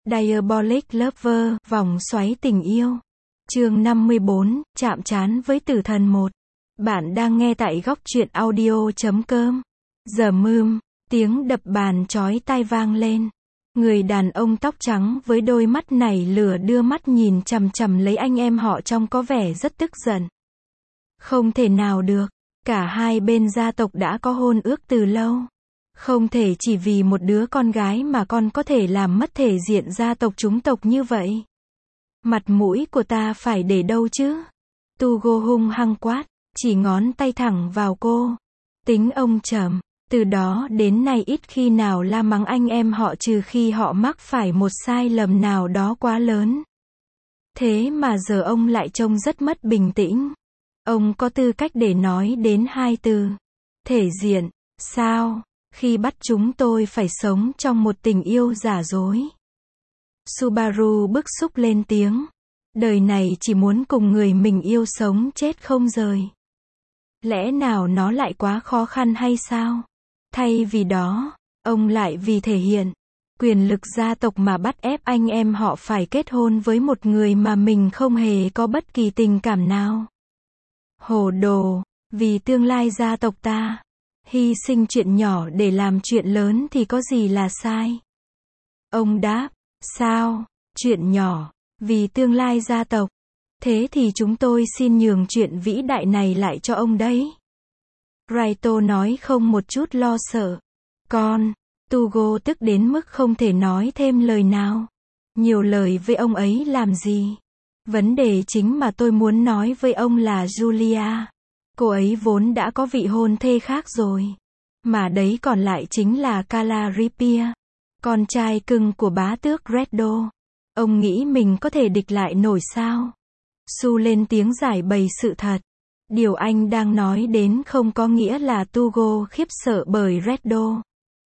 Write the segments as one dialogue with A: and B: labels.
A: Diabolic Lover, vòng xoáy tình yêu. Chương 54, chạm trán với tử thần 1. Bạn đang nghe tại góc truyện audio.com. Giờ mưm, tiếng đập bàn chói tai vang lên. Người đàn ông tóc trắng với đôi mắt nảy lửa đưa mắt nhìn chằm chằm lấy anh em họ trông có vẻ rất tức giận. Không thể nào được, cả hai bên gia tộc đã có hôn ước từ lâu. Không thể chỉ vì một đứa con gái mà con có thể làm mất thể diện gia tộc chúng tộc như vậy. Mặt mũi của ta phải để đâu chứ? Tugo hung hăng quát, chỉ ngón tay thẳng vào cô. Tính ông trầm, từ đó đến nay ít khi nào la mắng anh em họ trừ khi họ mắc phải một sai lầm nào đó quá lớn. Thế mà giờ ông lại trông rất mất bình tĩnh. Ông có tư cách để nói đến hai từ thể diện, sao? Khi bắt chúng tôi phải sống trong một tình yêu giả dối. Subaru bức xúc lên tiếng. Đời này chỉ muốn cùng người mình yêu sống chết không rời. Lẽ nào nó lại quá khó khăn hay sao? Thay vì đó, ông lại vì thể hiện quyền lực gia tộc mà bắt ép anh em họ phải kết hôn với một người mà mình không hề có bất kỳ tình cảm nào. Hồ đồ, vì tương lai gia tộc ta. Hy sinh chuyện nhỏ để làm chuyện lớn thì có gì là sai? Ông đáp, sao? Chuyện nhỏ, vì tương lai gia tộc. Thế thì chúng tôi xin nhường chuyện vĩ đại này lại cho ông đấy. Raito nói không một chút lo sợ. Con, Tugo tức đến mức không thể nói thêm lời nào. Nhiều lời với ông ấy làm gì? Vấn đề chính mà tôi muốn nói với ông là Julia. Cô ấy vốn đã có vị hôn thê khác rồi. Mà đấy còn lại chính là Calaripia, con trai cưng của bá tước Reddo. Ông nghĩ mình có thể địch lại nổi sao? Su lên tiếng giải bày sự thật. Điều anh đang nói đến không có nghĩa là Tugo khiếp sợ bởi Reddo.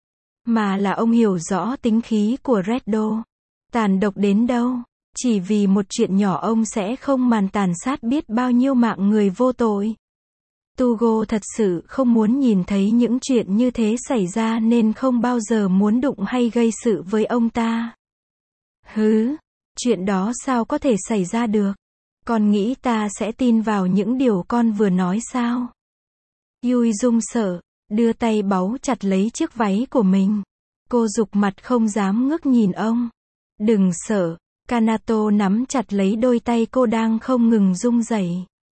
A: Mà là ông hiểu rõ tính khí của Reddo. Tàn độc đến đâu. Chỉ vì một chuyện nhỏ ông sẽ không màn tàn sát biết bao nhiêu mạng người vô tội. Tugo thật sự không muốn nhìn thấy những chuyện như thế xảy ra nên không bao giờ muốn đụng hay gây sự với ông ta. Hứ, chuyện đó sao có thể xảy ra được? Con nghĩ ta sẽ tin vào những điều con vừa nói sao? Yui run sợ, đưa tay báu chặt lấy chiếc váy của mình. Cô giục mặt không dám ngước nhìn ông. Đừng sợ, Kanato nắm chặt lấy đôi tay cô đang không ngừng rung rẩy.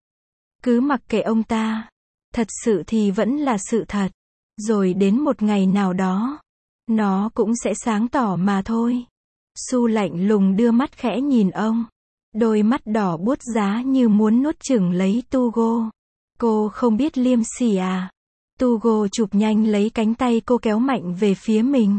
A: Cứ mặc kệ ông ta. Thật sự thì vẫn là sự thật. Rồi đến một ngày nào đó, nó cũng sẽ sáng tỏ mà thôi. Su lạnh lùng đưa mắt khẽ nhìn ông. Đôi mắt đỏ buốt giá như muốn nuốt chửng lấy Tugo. Cô không biết liêm sỉ à? Tugo chụp nhanh lấy cánh tay cô kéo mạnh về phía mình.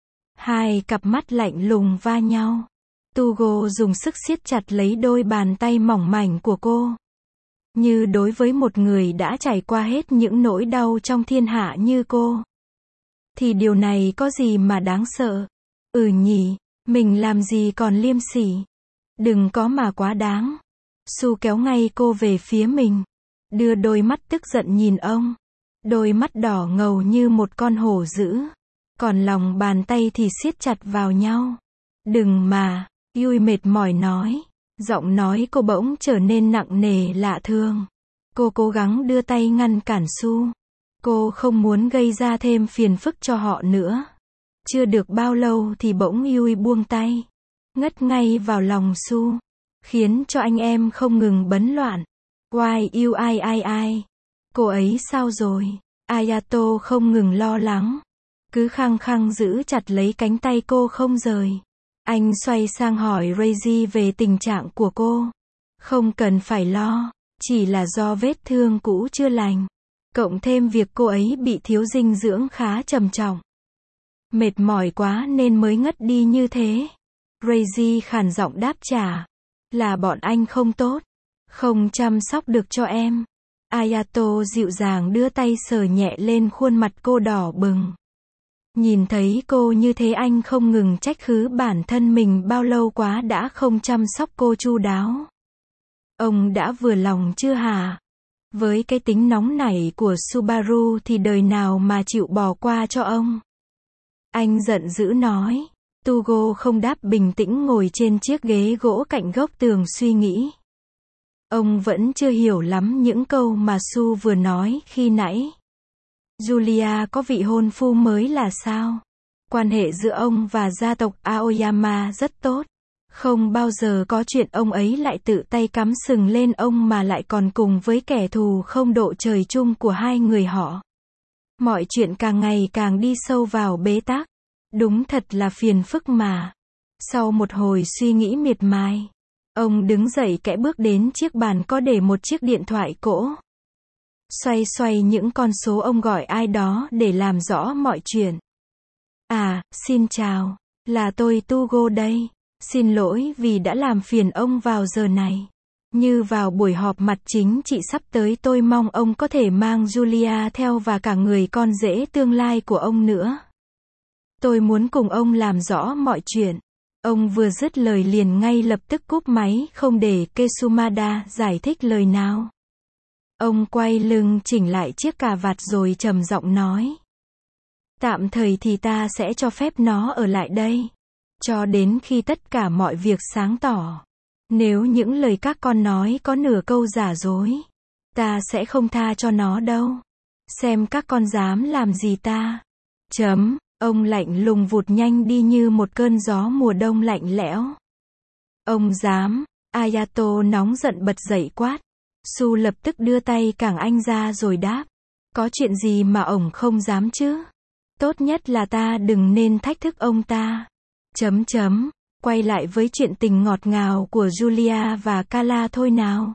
A: Hai cặp mắt lạnh lùng va nhau. Tugo dùng sức siết chặt lấy đôi bàn tay mỏng mảnh của cô. Như đối với một người đã trải qua hết những nỗi đau trong thiên hạ như cô. Thì điều này có gì mà đáng sợ? Nhỉ, mình làm gì còn liêm sỉ. Đừng có mà quá đáng. Su kéo ngay cô về phía mình. Đưa đôi mắt tức giận nhìn ông. Đôi mắt đỏ ngầu như một con hổ dữ. Còn lòng bàn tay thì siết chặt vào nhau. Đừng mà, Yui mệt mỏi nói. Giọng nói cô bỗng trở nên nặng nề lạ thường. Cô cố gắng đưa tay ngăn cản Su. Cô không muốn gây ra thêm phiền phức cho họ nữa. Chưa được bao lâu thì bỗng Yui buông tay. Ngất ngay vào lòng Su. Khiến cho anh em không ngừng bấn loạn. Why you ai. Cô ấy sao rồi? Ayato không ngừng lo lắng. Cứ khăng khăng giữ chặt lấy cánh tay cô không rời. Anh xoay sang hỏi Reiji về tình trạng của cô. Không cần phải lo, chỉ là do vết thương cũ chưa lành. Cộng thêm việc cô ấy bị thiếu dinh dưỡng khá trầm trọng. Mệt mỏi quá nên mới ngất đi như thế. Reiji khàn giọng đáp trả. Là bọn anh không tốt. Không chăm sóc được cho em. Ayato dịu dàng đưa tay sờ nhẹ lên khuôn mặt cô đỏ bừng. Nhìn thấy cô như thế anh không ngừng trách cứ bản thân mình bao lâu quá đã không chăm sóc cô chu đáo. Ông đã vừa lòng chưa hả? Với cái tính nóng nảy của Subaru thì đời nào mà chịu bỏ qua cho ông. Anh giận dữ nói. Tugo không đáp, bình tĩnh ngồi trên chiếc ghế gỗ cạnh góc tường suy nghĩ. Ông vẫn chưa hiểu lắm những câu mà Su vừa nói khi nãy. Julia có vị hôn phu mới là sao? Quan hệ giữa ông và gia tộc Aoyama rất tốt. Không bao giờ có chuyện ông ấy lại tự tay cắm sừng lên ông mà lại còn cùng với kẻ thù không độ trời chung của hai người họ. Mọi chuyện càng ngày càng đi sâu vào bế tắc. Đúng thật là phiền phức mà. Sau một hồi suy nghĩ miệt mài, ông đứng dậy kẽ bước đến chiếc bàn có để một chiếc điện thoại cỗ. Xoay xoay những con số, ông gọi ai đó để làm rõ mọi chuyện. À, xin chào, là tôi Tugo đây. Xin lỗi vì đã làm phiền ông vào giờ này. Như vào buổi họp mặt chính trị sắp tới, tôi mong ông có thể mang Julia theo và cả người con rể tương lai của ông nữa. Tôi muốn cùng ông làm rõ mọi chuyện. Ông vừa dứt lời liền ngay lập tức cúp máy, không để Kesumada giải thích lời nào. Ông quay lưng chỉnh lại chiếc cà vạt rồi trầm giọng nói. Tạm thời thì ta sẽ cho phép nó ở lại đây. Cho đến khi tất cả mọi việc sáng tỏ. Nếu những lời các con nói có nửa câu giả dối, ta sẽ không tha cho nó đâu. Xem các con dám làm gì ta. Ông lạnh lùng vụt nhanh đi như một cơn gió mùa đông lạnh lẽo. Ông dám. Ayato nóng giận bật dậy quát. Su lập tức đưa tay cẳng anh ra rồi đáp. Có chuyện gì mà ổng không dám chứ? Tốt nhất là ta đừng nên thách thức ông ta. Quay lại với chuyện tình ngọt ngào của Julia và Kala thôi nào.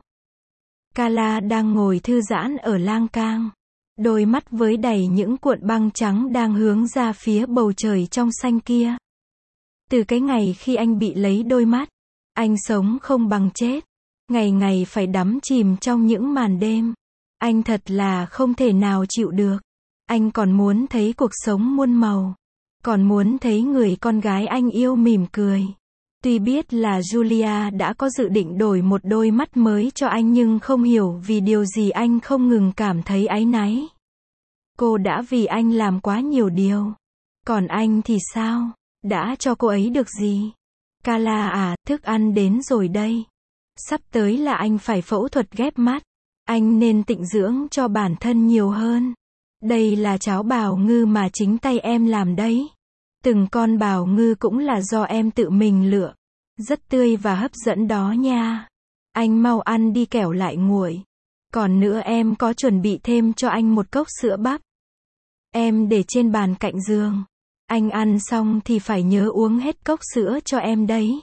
A: Kala đang ngồi thư giãn ở lang cang. Đôi mắt với đầy những cuộn băng trắng đang hướng ra phía bầu trời trong xanh kia. Từ cái ngày khi anh bị lấy đôi mắt, anh sống không bằng chết. Ngày ngày phải đắm chìm trong những màn đêm. Anh thật là không thể nào chịu được. Anh còn muốn thấy cuộc sống muôn màu. Còn muốn thấy người con gái anh yêu mỉm cười. Tuy biết là Julia đã có dự định đổi một đôi mắt mới cho anh, nhưng không hiểu vì điều gì anh không ngừng cảm thấy áy náy. Cô đã vì anh làm quá nhiều điều. Còn anh thì sao? Đã cho cô ấy được gì? Kala à, thức ăn đến rồi đây. Sắp tới là anh phải phẫu thuật ghép mắt. Anh nên tịnh dưỡng cho bản thân nhiều hơn. Đây là cháo bào ngư mà chính tay em làm đấy. Từng con bào ngư cũng là do em tự mình lựa. Rất tươi và hấp dẫn đó nha. Anh mau ăn đi kẻo lại nguội. Còn nữa, em có chuẩn bị thêm cho anh một cốc sữa bắp. Em để trên bàn cạnh giường. Anh ăn xong thì phải nhớ uống hết cốc sữa cho em đấy.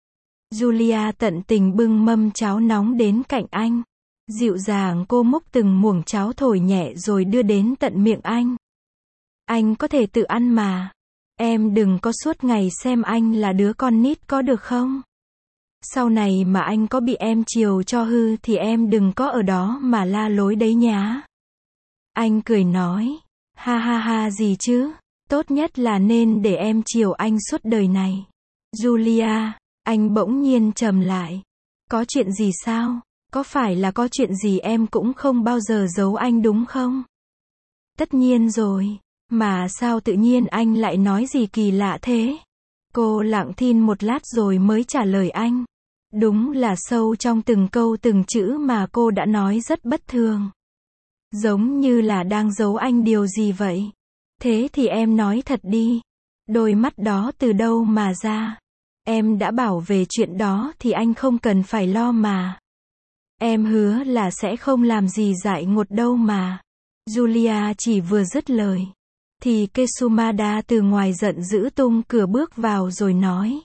A: Julia tận tình bưng mâm cháo nóng đến cạnh anh. Dịu dàng cô múc từng muỗng cháo thổi nhẹ rồi đưa đến tận miệng anh. Anh có thể tự ăn mà. Em đừng có suốt ngày xem anh là đứa con nít có được không? Sau này mà anh có bị em chiều cho hư thì em đừng có ở đó mà la lối đấy nhá. Anh cười nói. Ha ha ha, gì chứ? Tốt nhất là nên để em chiều anh suốt đời này. Julia, anh bỗng nhiên trầm lại. Có chuyện gì sao? Có phải là có chuyện gì em cũng không bao giờ giấu anh đúng không? Tất nhiên rồi. Mà sao tự nhiên anh lại nói gì kỳ lạ thế? Cô lặng thinh một lát rồi mới trả lời anh. Đúng là sâu trong từng câu từng chữ mà cô đã nói rất bất thường. Giống như là đang giấu anh điều gì vậy? Thế thì em nói thật đi. Đôi mắt đó từ đâu mà ra? Em đã bảo về chuyện đó thì anh không cần phải lo mà. Em hứa là sẽ không làm gì dại ngột đâu mà. Julia chỉ vừa dứt lời thì Kesumada từ ngoài giận dữ tung cửa bước vào rồi nói.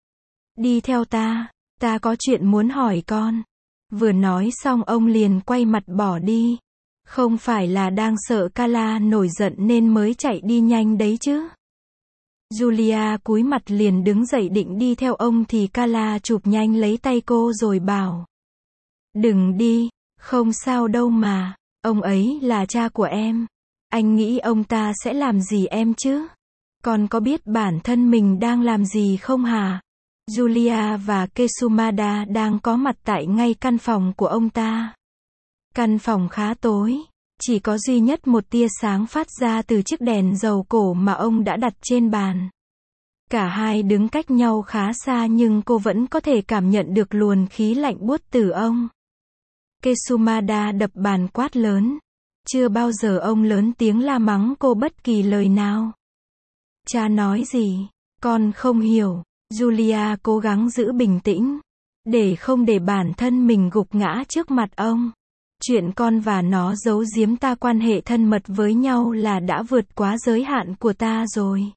A: Đi theo ta, ta có chuyện muốn hỏi con. Vừa nói xong ông liền quay mặt bỏ đi. Không phải là đang sợ Kala nổi giận nên mới chạy đi nhanh đấy chứ? Julia cúi mặt liền đứng dậy định đi theo ông thì Kala chụp nhanh lấy tay cô rồi bảo. Đừng đi, không sao đâu mà, ông ấy là cha của em. Anh nghĩ ông ta sẽ làm gì em chứ? Con có biết bản thân mình đang làm gì không hả? Julia và Kesumada đang có mặt tại ngay căn phòng của ông ta. Căn phòng khá tối, chỉ có duy nhất một tia sáng phát ra từ chiếc đèn dầu cổ mà ông đã đặt trên bàn. Cả hai đứng cách nhau khá xa nhưng cô vẫn có thể cảm nhận được luồng khí lạnh buốt từ ông. Kesumada đập bàn quát lớn. Chưa bao giờ ông lớn tiếng la mắng cô bất kỳ lời nào. Cha nói gì? Con không hiểu. Julia cố gắng giữ bình tĩnh, để không để bản thân mình gục ngã trước mặt ông. Chuyện con và nó giấu giếm ta quan hệ thân mật với nhau là đã vượt quá giới hạn của ta rồi.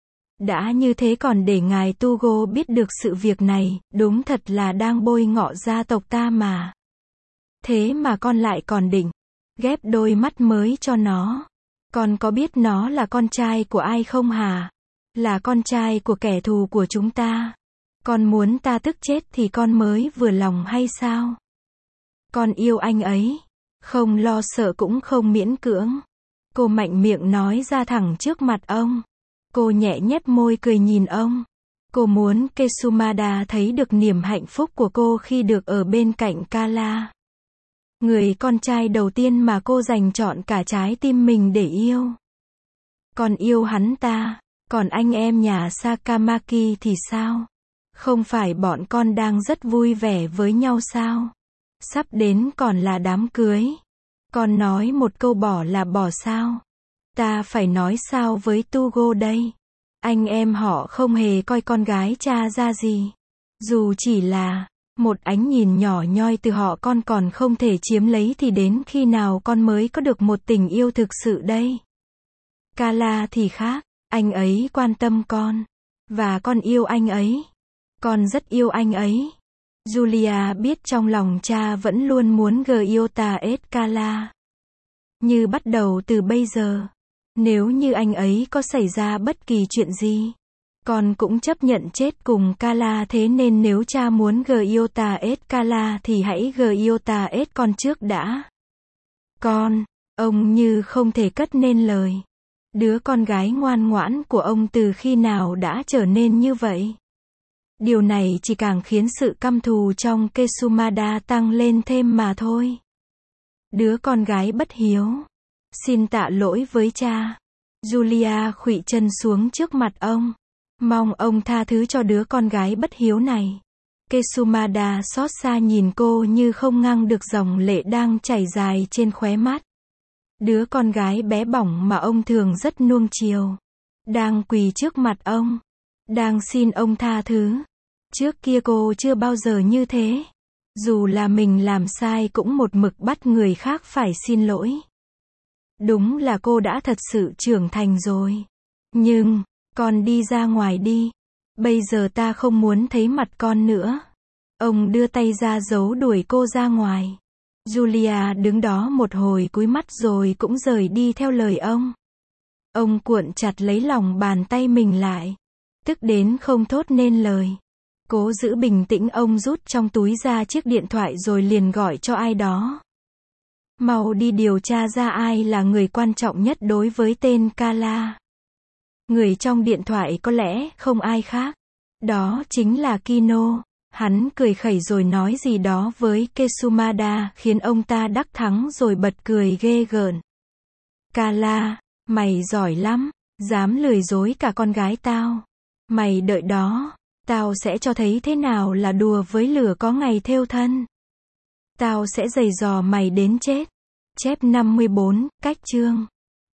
A: Đã như thế còn để ngài Tugo biết được sự việc này, đúng thật là đang bôi nhọ gia tộc ta mà. Thế mà con lại còn định ghép đôi mắt mới cho nó. Con có biết nó là con trai của ai không hả? Là con trai của kẻ thù của chúng ta. Con muốn ta tức chết thì con mới vừa lòng hay sao? Con yêu anh ấy. Không lo sợ cũng không miễn cưỡng. Cô mạnh miệng nói ra thẳng trước mặt ông. Cô nhẹ nhếch môi cười nhìn ông. Cô muốn Kesumada thấy được niềm hạnh phúc của cô khi được ở bên cạnh Kala. Người con trai đầu tiên mà cô dành trọn cả trái tim mình để yêu. Con yêu hắn ta. Còn anh em nhà Sakamaki thì sao? Không phải bọn con đang rất vui vẻ với nhau sao? Sắp đến còn là đám cưới. Con nói một câu bỏ là bỏ sao? Ta phải nói sao với Tugo đây? Anh em họ không hề coi con gái cha ra gì. Dù chỉ là một ánh nhìn nhỏ nhoi từ họ con còn không thể chiếm lấy thì đến khi nào con mới có được một tình yêu thực sự đây? Kala thì khác. Anh ấy quan tâm con. Và con yêu anh ấy. Con rất yêu anh ấy. Julia biết trong lòng cha vẫn luôn muốn Gyota Kala. Như bắt đầu từ bây giờ. Nếu như anh ấy có xảy ra bất kỳ chuyện gì, con cũng chấp nhận chết cùng Kala, thế nên nếu cha muốn Gyota Kala thì hãy Gyota con trước đã. Con, ông như không thể cất nên lời. Đứa con gái ngoan ngoãn của ông từ khi nào đã trở nên như vậy? Điều này chỉ càng khiến sự căm thù trong Kesumada tăng lên thêm mà thôi. Đứa con gái bất hiếu. Xin tạ lỗi với cha. Julia khuỵu chân xuống trước mặt ông. Mong ông tha thứ cho đứa con gái bất hiếu này. Kesumada xót xa nhìn cô như không ngăn được dòng lệ đang chảy dài trên khóe mắt. Đứa con gái bé bỏng mà ông thường rất nuông chiều. Đang quỳ trước mặt ông. Đang xin ông tha thứ. Trước kia cô chưa bao giờ như thế. Dù là mình làm sai cũng một mực bắt người khác phải xin lỗi. Đúng là cô đã thật sự trưởng thành rồi. Nhưng, con đi ra ngoài đi. Bây giờ ta không muốn thấy mặt con nữa. Ông đưa tay ra giấu đuổi cô ra ngoài. Julia đứng đó một hồi cúi mắt rồi cũng rời đi theo lời ông. Ông cuộn chặt lấy lòng bàn tay mình lại. Tức đến không thốt nên lời. Cố giữ bình tĩnh, ông rút trong túi ra chiếc điện thoại rồi liền gọi cho ai đó. Mau đi điều tra ra ai là người quan trọng nhất đối với tên Kala. Người trong điện thoại có lẽ không ai khác. Đó chính là Kino. Hắn cười khẩy rồi nói gì đó với Kesumada khiến ông ta đắc thắng rồi bật cười ghê gớm. Kala, mày giỏi lắm, dám lừa dối cả con gái tao. Mày đợi đó, tao sẽ cho thấy thế nào là đùa với lửa có ngày thêu thân. Tao sẽ giày dò mày đến chết. Chép 54, cách chương